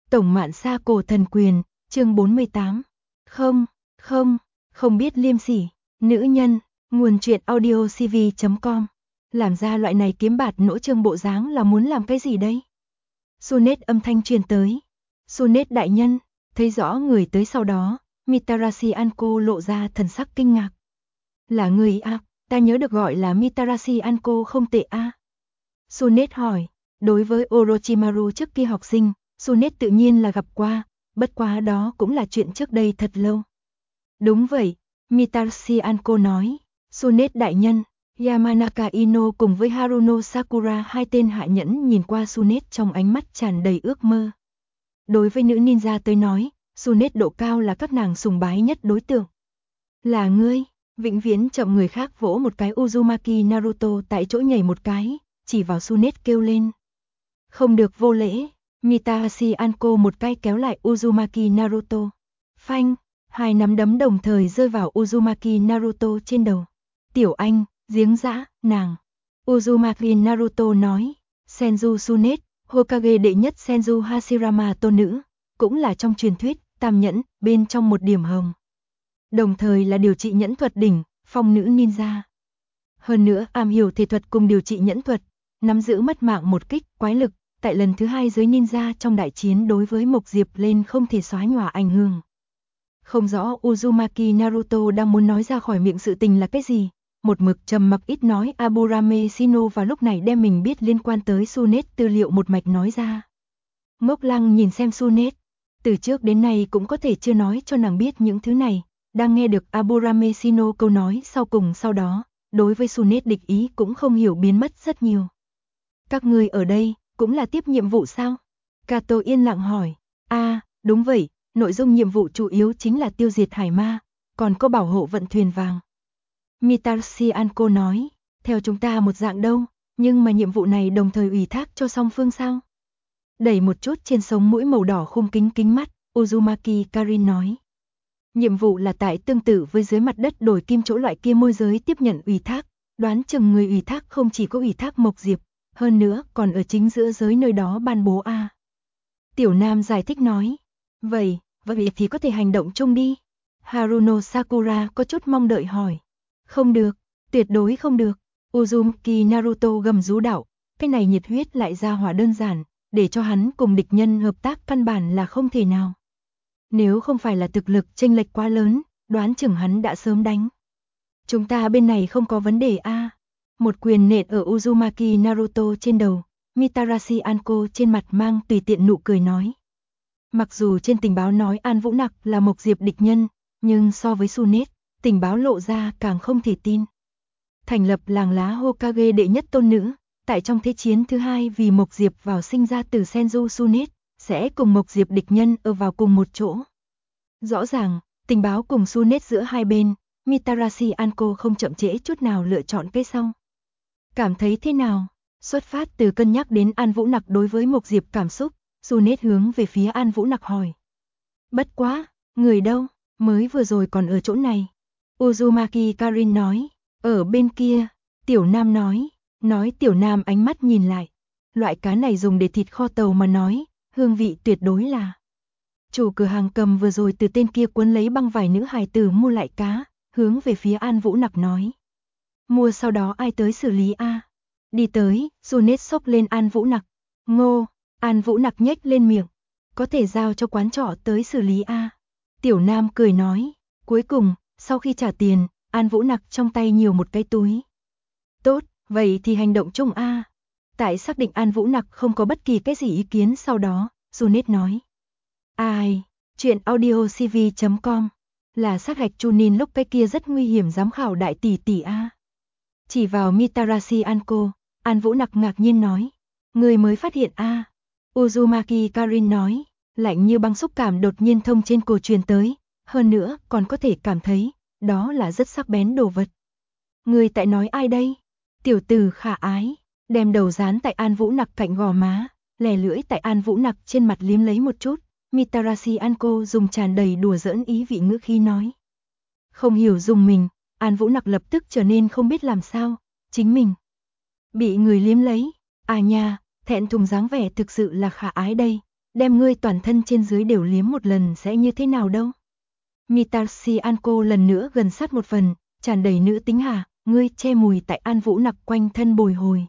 Tổng Mạn Sa Cổ Thần Quyền, chương 48. Không biết liêm sỉ, nữ nhân, nguồn truyện audiocv.com. Làm ra loại này kiếm bạt nỗ trương bộ dáng là muốn làm cái gì đây? Sunet âm thanh truyền tới. Sunet đại nhân, thấy rõ người tới sau đó, Mitarashi Anko lộ ra thần sắc kinh ngạc. Là người à, ta nhớ được gọi là Mitarashi Anko không tệ à? Sunet hỏi, đối với Orochimaru trước kia học sinh, Sunet tự nhiên là gặp qua, bất quá đó cũng là chuyện trước đây thật lâu. Đúng vậy, Mitarashi Anko nói, Sunet đại nhân, Yamanaka Ino cùng với Haruno Sakura hai tên hạ nhẫn nhìn qua Sunet trong ánh mắt tràn đầy ước mơ. Đối với nữ ninja tới nói, Sunet độ cao là các nàng sùng bái nhất đối tượng. Là ngươi, vĩnh viễn chậm người khác vỗ một cái Uzumaki Naruto tại chỗ nhảy một cái, chỉ vào Sunet kêu lên. Không được vô lễ, Mitarashi Anko một cái kéo lại Uzumaki Naruto. Phanh, hai nắm đấm đồng thời rơi vào Uzumaki Naruto trên đầu. Tiểu anh, giếng dã, nàng. Uzumaki Naruto nói, Senju Sunet, Hokage đệ nhất Senju Hashirama tôn nữ, cũng là trong truyền thuyết, tam nhẫn, bên trong một điểm hồng. Đồng thời là điều trị nhẫn thuật đỉnh, phong nữ ninja. Hơn nữa am hiểu thể thuật cùng điều trị nhẫn thuật, nắm giữ mất mạng một kích, quái lực, tại lần thứ hai giới ninja trong đại chiến đối với Mộc Diệp lên không thể xóa nhòa ảnh hưởng. Không rõ Uzumaki Naruto đang muốn nói ra khỏi miệng sự tình là cái gì, một mực trầm mặc ít nói Aburame Shino vào lúc này đem mình biết liên quan tới Sunet tư liệu một mạch nói ra. Ngốc Lăng nhìn xem Sunet, từ trước đến nay cũng có thể chưa nói cho nàng biết những thứ này, đang nghe được Aburame Shino câu nói sau cùng sau đó, đối với Sunet địch ý cũng không hiểu biến mất rất nhiều. Các ngươi ở đây, cũng là tiếp nhiệm vụ sao? Kato yên lặng hỏi. Đúng vậy, nội dung nhiệm vụ chủ yếu chính là tiêu diệt hải ma, còn có bảo hộ vận thuyền vàng. Mitarashi Anko nói, theo chúng ta một dạng đâu, nhưng mà nhiệm vụ này đồng thời ủy thác cho song phương sao? Đẩy một chút trên sống mũi màu đỏ khung kính mắt, Uzumaki Karin nói. Nhiệm vụ là tại tương tự với dưới mặt đất đổi kim chỗ loại kia môi giới tiếp nhận ủy thác, đoán chừng người ủy thác không chỉ có ủy thác Mộc Diệp, hơn nữa còn ở chính giữa giới nơi đó ban bố a. Tiểu Nam giải thích nói, vậy thì có thể hành động chung đi. Haruno Sakura có chút mong đợi hỏi. Không được, tuyệt đối không được. Uzumaki Naruto gầm rú đạo, cái này nhiệt huyết lại ra hỏa đơn giản, để cho hắn cùng địch nhân hợp tác căn bản là không thể nào. Nếu không phải là thực lực chênh lệch quá lớn, đoán chừng hắn đã sớm đánh. Chúng ta bên này không có vấn đề a. Một quyền nện ở Uzumaki Naruto trên đầu, Mitarashi Anko trên mặt mang tùy tiện nụ cười nói. Mặc dù trên tình báo nói An Vũ Nặc là Mộc Diệp địch nhân, nhưng so với Sunet, tình báo lộ ra càng không thể tin. Thành lập làng lá Hokage đệ nhất tôn nữ, tại trong thế chiến thứ hai vì Mộc Diệp vào sinh ra từ Senju Sunet, sẽ cùng Mộc Diệp địch nhân ở vào cùng một chỗ. Rõ ràng, tình báo cùng Sunet giữa hai bên, Mitarashi Anko không chậm trễ chút nào lựa chọn cái sau. Cảm thấy thế nào? Xuất phát từ cân nhắc đến An Vũ Nặc đối với Mộc Diệp cảm xúc, Sunet hướng về phía An Vũ Nặc hỏi. Bất quá, người đâu, mới vừa rồi còn ở chỗ này. Uzumaki Karin nói, ở bên kia, Tiểu Nam nói Tiểu Nam ánh mắt nhìn lại. Loại cá này dùng để thịt kho tàu mà nói, hương vị tuyệt đối là. Chủ cửa hàng cầm vừa rồi từ tên kia cuốn lấy băng vải nữ hài tử mua lại cá, hướng về phía An Vũ Nặc nói. Mua sau đó ai tới xử lý a? Đi tới, Sunet xốc lên An Vũ Nặc. Ngô, An Vũ Nặc nhếch lên miệng. Có thể giao cho quán trọ tới xử lý a. Tiểu Nam cười nói. Cuối cùng, sau khi trả tiền, An Vũ Nặc trong tay nhiều một cái túi. Tốt, vậy thì hành động chung a. Tại xác định An Vũ Nặc không có bất kỳ cái gì ý kiến sau đó, Sunet nói. Ai, chuyện audiocv.com, là sát hạch Chunin lúc cái kia rất nguy hiểm giám khảo đại tỷ tỷ a. Chỉ vào Mitarashi Anko, An Vũ Nặc ngạc nhiên nói. Người mới phát hiện a. Uzumaki Karin nói, lạnh như băng xúc cảm đột nhiên thông trên cổ truyền tới, hơn nữa còn có thể cảm thấy, đó là rất sắc bén đồ vật. Người tại nói ai đây? Tiểu tử khả ái, đem đầu dán tại An Vũ Nặc cạnh gò má, lè lưỡi tại An Vũ Nặc trên mặt liếm lấy một chút, Mitarashi Anko dùng tràn đầy đùa giỡn ý vị ngữ khí nói. Không hiểu dùng mình, An Vũ Nặc lập tức trở nên không biết làm sao, chính mình bị người liếm lấy, à nha, thẹn thùng dáng vẻ thực sự là khả ái đây, đem ngươi toàn thân trên dưới đều liếm một lần sẽ như thế nào đâu. Mitashi Anko lần nữa gần sát một phần, tràn đầy nữ tính hả, ngươi che mùi tại An Vũ Nặc quanh thân bồi hồi.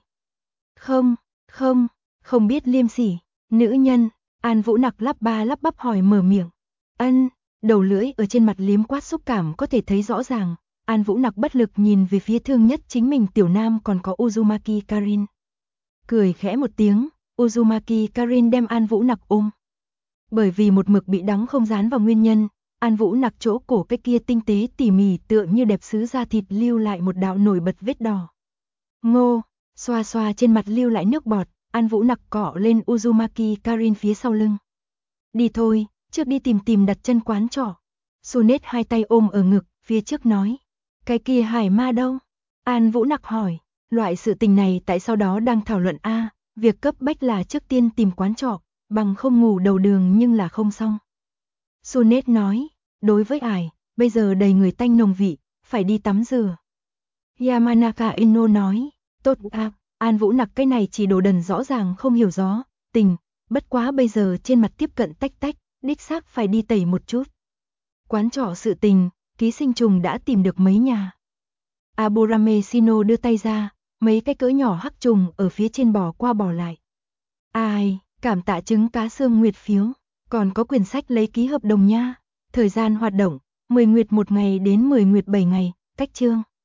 Không biết liêm sỉ, nữ nhân, An Vũ Nặc lắp ba lắp bắp hỏi mở miệng. Đầu lưỡi ở trên mặt liếm quát xúc cảm có thể thấy rõ ràng, An Vũ Nặc bất lực nhìn về phía thương nhất chính mình tiểu nam còn có Uzumaki Karin. Cười khẽ một tiếng, Uzumaki Karin đem An Vũ Nặc ôm. Bởi vì một mực bị đóng không dán vào nguyên nhân, An Vũ Nặc chỗ cổ cái kia tinh tế tỉ mỉ tựa như đẹp sứ da thịt lưu lại một đạo nổi bật vết đỏ. Ngô, xoa xoa trên mặt lưu lại nước bọt, An Vũ Nặc cọ lên Uzumaki Karin phía sau lưng. Đi thôi, trước đi tìm đặt chân quán trọ. Sunet hai tay ôm ở ngực, phía trước nói. Cái kia hải ma đâu? An Vũ Nặc hỏi, loại sự tình này tại sau đó đang thảo luận a, việc cấp bách là trước tiên tìm quán trọ, bằng không ngủ đầu đường nhưng là không xong. Sunet nói, đối với ải, bây giờ đầy người tanh nồng vị, phải đi tắm rửa. Yamanaka Ino nói, tốt à, An Vũ Nặc cái này chỉ đồ đần rõ ràng không hiểu gió, tình, bất quá bây giờ trên mặt tiếp cận tách tách, đích xác phải đi tẩy một chút. Quán trọ sự tình, ký sinh trùng đã tìm được mấy nhà. Aburame Shino đưa tay ra, mấy cái cỡ nhỏ hắc trùng ở phía trên bò qua bò lại. Ai, cảm tạ trứng cá xương nguyệt phiếu, còn có quyển sách lấy ký hợp đồng nha. Thời gian hoạt động, 10 nguyệt 1 ngày đến 10 nguyệt 7 ngày, cách chương.